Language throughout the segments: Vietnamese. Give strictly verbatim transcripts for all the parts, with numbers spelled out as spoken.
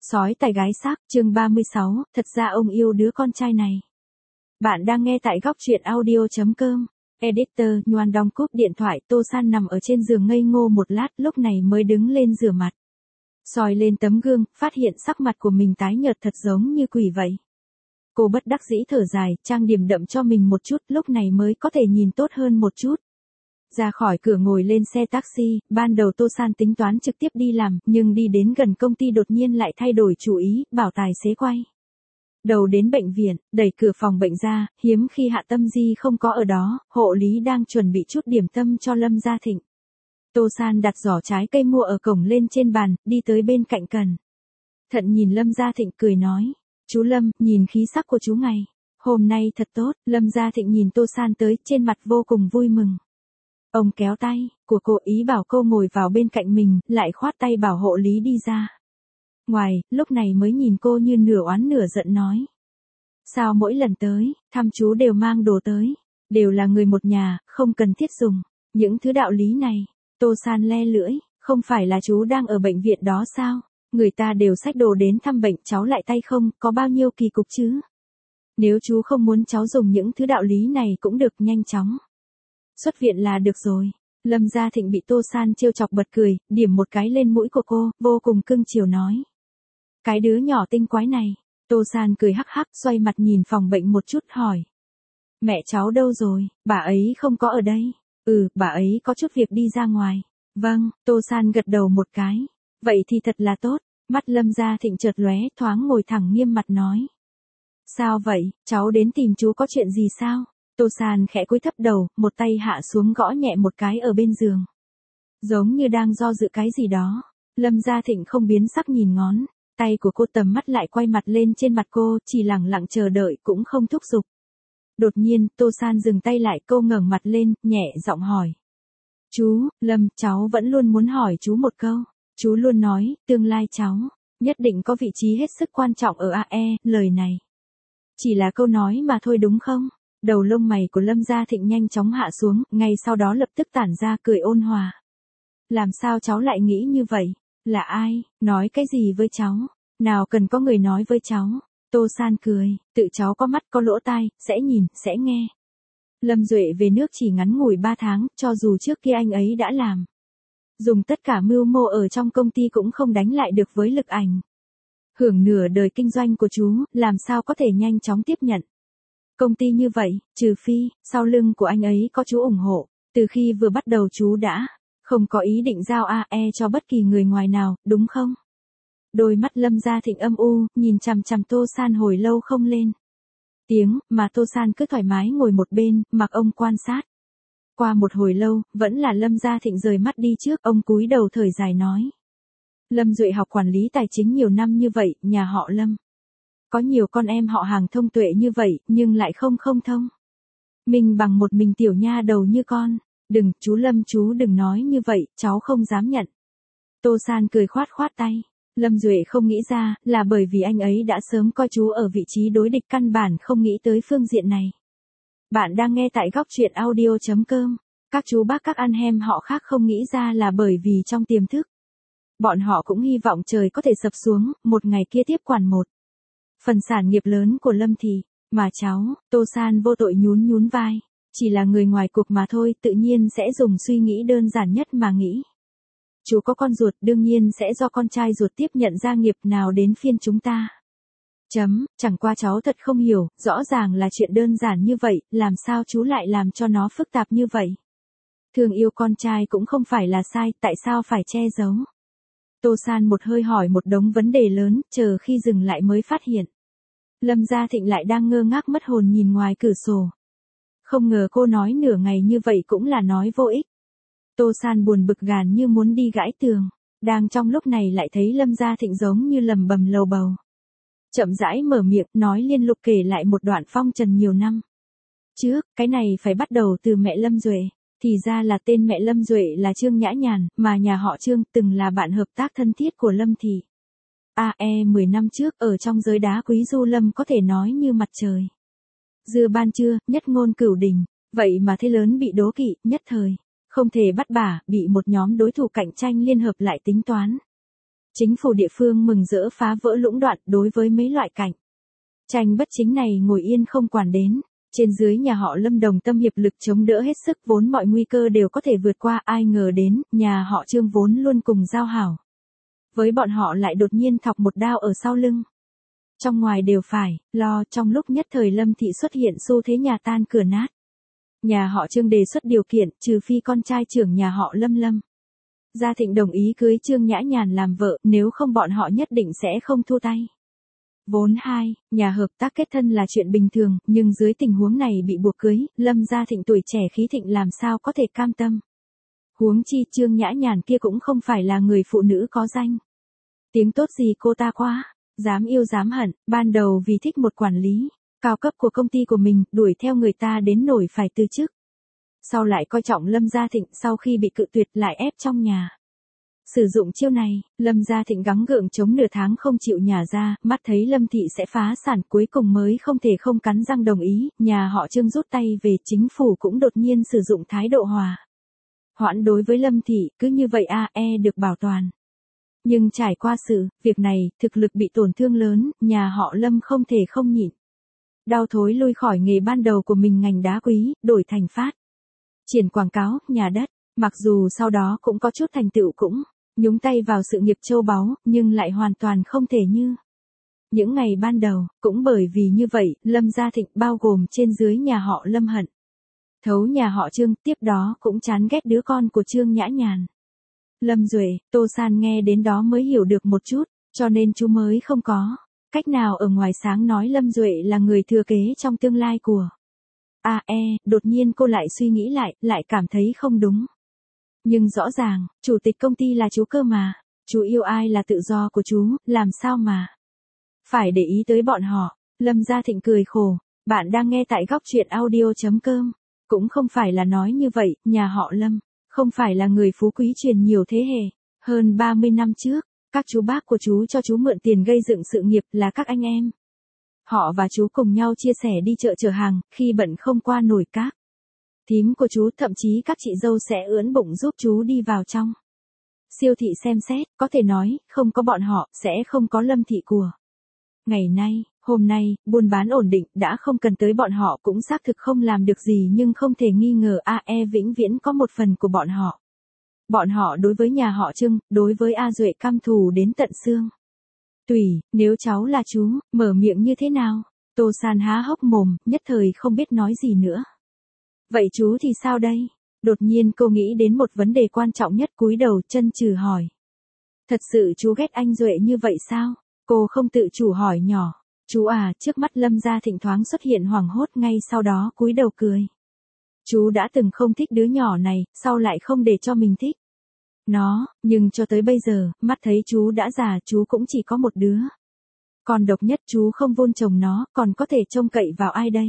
Sói tài gái xác, chương ba mươi sáu, thật ra ông yêu đứa con trai này. Bạn đang nghe tại góc truyện audio.com. Editor, Nhoan đóng cúp điện thoại, Tô San nằm ở trên giường ngây ngô một lát, lúc này mới đứng lên rửa mặt. Soi lên tấm gương, phát hiện sắc mặt của mình tái nhợt thật giống như quỷ vậy. Cô bất đắc dĩ thở dài, trang điểm đậm cho mình một chút, lúc này mới có thể nhìn tốt hơn một chút. Ra khỏi cửa ngồi lên xe taxi, ban đầu Tô San tính toán trực tiếp đi làm, nhưng đi đến gần công ty đột nhiên lại thay đổi chủ ý, bảo tài xế quay đầu đến bệnh viện, đẩy cửa phòng bệnh ra, hiếm khi Hạ Tâm Di không có ở đó, hộ lý đang chuẩn bị chút điểm tâm cho Lâm Gia Thịnh. Tô San đặt giỏ trái cây mua ở cổng lên trên bàn, đi tới bên cạnh Cần Thận nhìn Lâm Gia Thịnh cười nói, chú Lâm, nhìn khí sắc của chú ngày hôm nay thật tốt. Lâm Gia Thịnh nhìn Tô San tới, trên mặt vô cùng vui mừng. Ông kéo tay của cô, ý bảo cô ngồi vào bên cạnh mình, lại khoát tay bảo hộ lý đi ra ngoài, lúc này mới nhìn cô như nửa oán nửa giận nói. Sao mỗi lần tới, thăm chú đều mang đồ tới, đều là người một nhà, không cần thiết dùng những thứ đạo lý này. Tô San le lưỡi, không phải là chú đang ở bệnh viện đó sao, người ta đều xách đồ đến thăm bệnh, cháu lại tay không, có bao nhiêu kỳ cục chứ. Nếu chú không muốn cháu dùng những thứ đạo lý này cũng được, nhanh chóng xuất viện là được rồi. Lâm Gia Thịnh bị Tô San trêu chọc bật cười, điểm một cái lên mũi của cô, vô cùng cưng chiều nói. Cái đứa nhỏ tinh quái này. Tô San cười hắc hắc, xoay mặt nhìn phòng bệnh một chút hỏi. Mẹ cháu đâu rồi, bà ấy không có ở đây. Ừ, bà ấy có chút việc đi ra ngoài. Vâng, Tô San gật đầu một cái. Vậy thì thật là tốt. Mắt Lâm Gia Thịnh chợt lóe, thoáng ngồi thẳng nghiêm mặt nói. Sao vậy, cháu đến tìm chú có chuyện gì sao? Tô San khẽ cúi thấp đầu, một tay hạ xuống gõ nhẹ một cái ở bên giường. Giống như đang do dự cái gì đó. Lâm Gia Thịnh không biến sắc nhìn ngón tay của cô, tầm mắt lại quay mặt lên trên mặt cô, chỉ lặng lặng chờ đợi cũng không thúc giục. Đột nhiên, Tô San dừng tay lại, cô ngẩng mặt lên, nhẹ giọng hỏi. Chú, Lâm, cháu vẫn luôn muốn hỏi chú một câu. Chú luôn nói, tương lai cháu nhất định có vị trí hết sức quan trọng ở a e, lời này chỉ là câu nói mà thôi đúng không? Đầu lông mày của Lâm Gia Thịnh nhanh chóng hạ xuống, ngay sau đó lập tức tản ra cười ôn hòa. Làm sao cháu lại nghĩ như vậy? Là ai, nói cái gì với cháu? Nào cần có người nói với cháu. Tô San cười, tự cháu có mắt có lỗ tai, sẽ nhìn, sẽ nghe. Lâm Duệ về nước chỉ ngắn ngủi ba tháng, cho dù trước kia anh ấy đã làm dùng tất cả mưu mô ở trong công ty cũng không đánh lại được với Lực Ảnh. Hưởng nửa đời kinh doanh của chú, làm sao có thể nhanh chóng tiếp nhận công ty như vậy, trừ phi, sau lưng của anh ấy có chú ủng hộ. Từ khi vừa bắt đầu chú đã không có ý định giao a e cho bất kỳ người ngoài nào, đúng không? Đôi mắt Lâm Gia Thịnh âm u, nhìn chằm chằm Tô San hồi lâu không lên tiếng, mà Tô San cứ thoải mái ngồi một bên, mặc ông quan sát. Qua một hồi lâu, vẫn là Lâm Gia Thịnh rời mắt đi trước, ông cúi đầu thở dài nói. Lâm Duệ học quản lý tài chính nhiều năm như vậy, nhà họ Lâm có nhiều con em họ hàng thông tuệ như vậy, nhưng lại không không thông mình bằng một mình tiểu nha đầu như con. Đừng, chú Lâm, chú đừng nói như vậy, cháu không dám nhận. Tô San cười khoát khoát tay. Lâm Duệ không nghĩ ra, là bởi vì anh ấy đã sớm coi chú ở vị trí đối địch, căn bản không nghĩ tới phương diện này. Bạn đang nghe tại góc truyện audio.com. Các chú bác các anh em họ khác không nghĩ ra là bởi vì trong tiềm thức bọn họ cũng hy vọng trời có thể sập xuống, một ngày kia tiếp quản một phần sản nghiệp lớn của Lâm Thị. Mà cháu, Tô San vô tội nhún nhún vai, chỉ là người ngoài cuộc mà thôi, tự nhiên sẽ dùng suy nghĩ đơn giản nhất mà nghĩ. Chú có con ruột, đương nhiên sẽ do con trai ruột tiếp nhận gia nghiệp, nào đến phiên chúng ta. Chấm, chẳng qua cháu thật không hiểu, rõ ràng là chuyện đơn giản như vậy, làm sao chú lại làm cho nó phức tạp như vậy? Thương yêu con trai cũng không phải là sai, tại sao phải che giấu? Tô San một hơi hỏi một đống vấn đề lớn, chờ khi dừng lại mới phát hiện. Lâm Gia Thịnh lại đang ngơ ngác mất hồn nhìn ngoài cửa sổ. Không ngờ cô nói nửa ngày như vậy cũng là nói vô ích. Tô San buồn bực gàn như muốn đi gãi tường. Đang trong lúc này lại thấy Lâm Gia Thịnh giống như lầm bầm lầu bầu. Chậm rãi mở miệng, nói liên lục kể lại một đoạn phong trần nhiều năm trước, cái này phải bắt đầu từ mẹ Lâm Duệ. Thì ra là tên mẹ Lâm Duệ là Trương Nhã Nhàn, mà nhà họ Trương từng là bạn hợp tác thân thiết của Lâm Thị. a e mười năm trước, ở trong giới đá quý du Lâm có thể nói như mặt trời dưa ban trưa, nhất ngôn cửu đình. Vậy mà thế lớn bị đố kỵ, nhất thời không thể bắt bả, bị một nhóm đối thủ cạnh tranh liên hợp lại tính toán. Chính phủ địa phương mừng rỡ phá vỡ lũng đoạn đối với mấy loại cạnh tranh bất chính này ngồi yên không quản đến. Trên dưới nhà họ Lâm đồng tâm hiệp lực chống đỡ hết sức, vốn mọi nguy cơ đều có thể vượt qua, ai ngờ đến, nhà họ Trương vốn luôn cùng giao hảo. Với bọn họ lại đột nhiên thọc một đao ở sau lưng. Trong ngoài đều phải, lo, trong lúc nhất thời Lâm thị xuất hiện xu thế nhà tan cửa nát. Nhà họ Trương đề xuất điều kiện, trừ phi con trai trưởng nhà họ Lâm Lâm Gia Thịnh đồng ý cưới Trương Nhã Nhàn làm vợ, nếu không bọn họ nhất định sẽ không thua tay. Vốn hai, nhà hợp tác kết thân là chuyện bình thường, nhưng dưới tình huống này bị buộc cưới, Lâm Gia Thịnh tuổi trẻ khí thịnh làm sao có thể cam tâm. Huống chi Trương Nhã Nhàn kia cũng không phải là người phụ nữ có danh tiếng tốt gì cô ta quá, dám yêu dám hận, ban đầu vì thích một quản lý cao cấp của công ty của mình, đuổi theo người ta đến nổi phải từ chức. Sau lại coi trọng Lâm Gia Thịnh, sau khi bị cự tuyệt lại ép trong nhà. Sử dụng chiêu này, Lâm Gia Thịnh gắng gượng chống nửa tháng không chịu nhả ra, mắt thấy Lâm thị sẽ phá sản, cuối cùng mới không thể không cắn răng đồng ý, nhà họ Trương rút tay về, chính phủ cũng đột nhiên sử dụng thái độ hòa hoãn đối với Lâm thị, cứ như vậy a e được bảo toàn. Nhưng trải qua sự việc này, thực lực bị tổn thương lớn, nhà họ Lâm không thể không nhịn. Đau thối lui khỏi nghề ban đầu của mình ngành đá quý, đổi thành phát triển quảng cáo, nhà đất, mặc dù sau đó cũng có chút thành tựu, cũng nhúng tay vào sự nghiệp châu báu, nhưng lại hoàn toàn không thể như những ngày ban đầu. Cũng bởi vì như vậy, Lâm Gia Thịnh bao gồm trên dưới nhà họ Lâm hận thấu nhà họ Trương, tiếp đó cũng chán ghét đứa con của Trương Nhã Nhàn. Lâm Duệ, Tô San nghe đến đó mới hiểu được một chút, cho nên chú mới không có cách nào ở ngoài sáng nói Lâm Duệ là người thừa kế trong tương lai của a e, đột nhiên cô lại suy nghĩ lại, lại cảm thấy không đúng. Nhưng rõ ràng, chủ tịch công ty là chú cơ mà, chú yêu ai là tự do của chú, làm sao mà phải để ý tới bọn họ. Lâm Gia Thịnh cười khổ, bạn đang nghe tại góc truyện audio.com. Cũng không phải là nói như vậy, nhà họ Lâm không phải là người phú quý truyền nhiều thế hệ. Hơn ba mươi năm trước, các chú bác của chú cho chú mượn tiền gây dựng sự nghiệp, là các anh em họ và chú cùng nhau chia sẻ đi chợ chở hàng, khi bận không qua nổi các thím của chú, thậm chí các chị dâu sẽ ưỡn bụng giúp chú đi vào trong siêu thị xem xét, có thể nói, không có bọn họ, sẽ không có Lâm thị của ngày nay. Hôm nay, buôn bán ổn định, đã không cần tới bọn họ cũng xác thực không làm được gì, nhưng không thể nghi ngờ a e vĩnh viễn có một phần của bọn họ. Bọn họ đối với nhà họ Trương, đối với A Duệ căm thù đến tận xương tủy. Nếu cháu là chú, mở miệng như thế nào? Tô San há hốc mồm, nhất thời không biết nói gì nữa. Vậy chú thì sao đây? Đột nhiên cô nghĩ đến một vấn đề quan trọng nhất, cúi đầu chân chừ hỏi. Thật sự chú ghét anh Duệ như vậy sao? Cô không tự chủ hỏi nhỏ. Chú à, trước mắt Lâm Gia Thịnh thoáng xuất hiện hoảng hốt, ngay sau đó cúi đầu cười. Chú đã từng không thích đứa nhỏ này, sau lại không để cho mình thích nó, nhưng cho tới bây giờ, mắt thấy chú đã già, chú cũng chỉ có một đứa con độc nhất, chú không vun trồng nó, còn có thể trông cậy vào ai đây?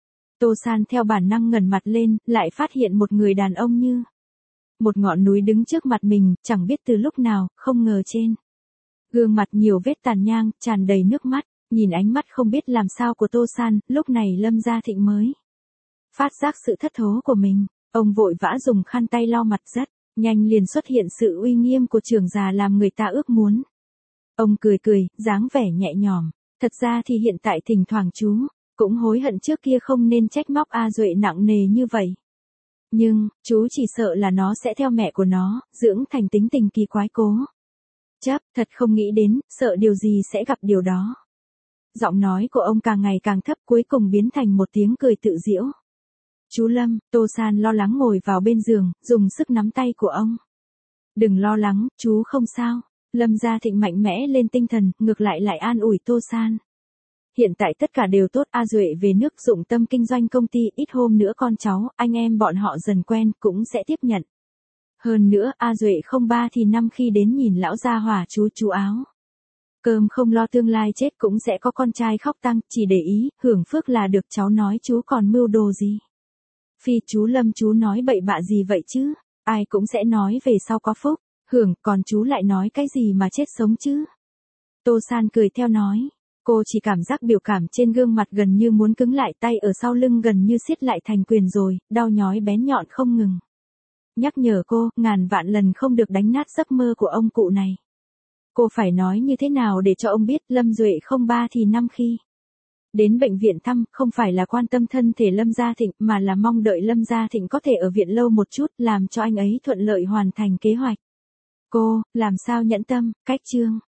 Tô San theo bản năng ngẩng mặt lên, lại phát hiện một người đàn ông như một ngọn núi đứng trước mặt mình, chẳng biết từ lúc nào, không ngờ trên gương mặt nhiều vết tàn nhang, tràn đầy nước mắt. Nhìn ánh mắt không biết làm sao của Tô San, lúc này Lâm Gia Thịnh mới phát giác sự thất thố của mình. Ông vội vã dùng khăn tay lau mặt, rất nhanh liền xuất hiện sự uy nghiêm của trưởng già làm người ta ước muốn. Ông cười cười, dáng vẻ nhẹ nhõm. Thật ra thì hiện tại thỉnh thoảng chú cũng hối hận trước kia không nên trách móc A Duệ nặng nề như vậy. Nhưng, chú chỉ sợ là nó sẽ theo mẹ của nó, dưỡng thành tính tình kỳ quái cố chấp, thật không nghĩ đến, sợ điều gì sẽ gặp điều đó. Giọng nói của ông càng ngày càng thấp, cuối cùng biến thành một tiếng cười tự giễu. Chú Lâm, Tô San lo lắng ngồi vào bên giường, dùng sức nắm tay của ông. Đừng lo lắng, chú không sao. Lâm Gia Thịnh mạnh mẽ lên tinh thần, ngược lại lại an ủi Tô San. Hiện tại tất cả đều tốt, A Duệ về nước dụng tâm kinh doanh công ty, ít hôm nữa con cháu, anh em bọn họ dần quen, cũng sẽ tiếp nhận. Hơn nữa, A Duệ không ba thì năm khi đến nhìn lão gia hỏa chú chú áo cơm không lo tương lai chết cũng sẽ có con trai khóc tang, chỉ để ý, hưởng phước là được. Cháu nói chú còn mưu đồ gì? Phi, chú Lâm, chú nói bậy bạ gì vậy chứ? Ai cũng sẽ nói về sau có phúc hưởng, còn chú lại nói cái gì mà chết sống chứ? Tô San cười theo nói. Cô chỉ cảm giác biểu cảm trên gương mặt gần như muốn cứng lại, tay ở sau lưng gần như siết lại thành quyền rồi, đau nhói bén nhọn không ngừng nhắc nhở cô, ngàn vạn lần không được đánh nát giấc mơ của ông cụ này. Cô phải nói như thế nào để cho ông biết Lâm Duệ không ba thì năm khi đến bệnh viện thăm, không phải là quan tâm thân thể Lâm Gia Thịnh mà là mong đợi Lâm Gia Thịnh có thể ở viện lâu một chút, làm cho anh ấy thuận lợi hoàn thành kế hoạch. Cô, làm sao nhẫn tâm, cách chương.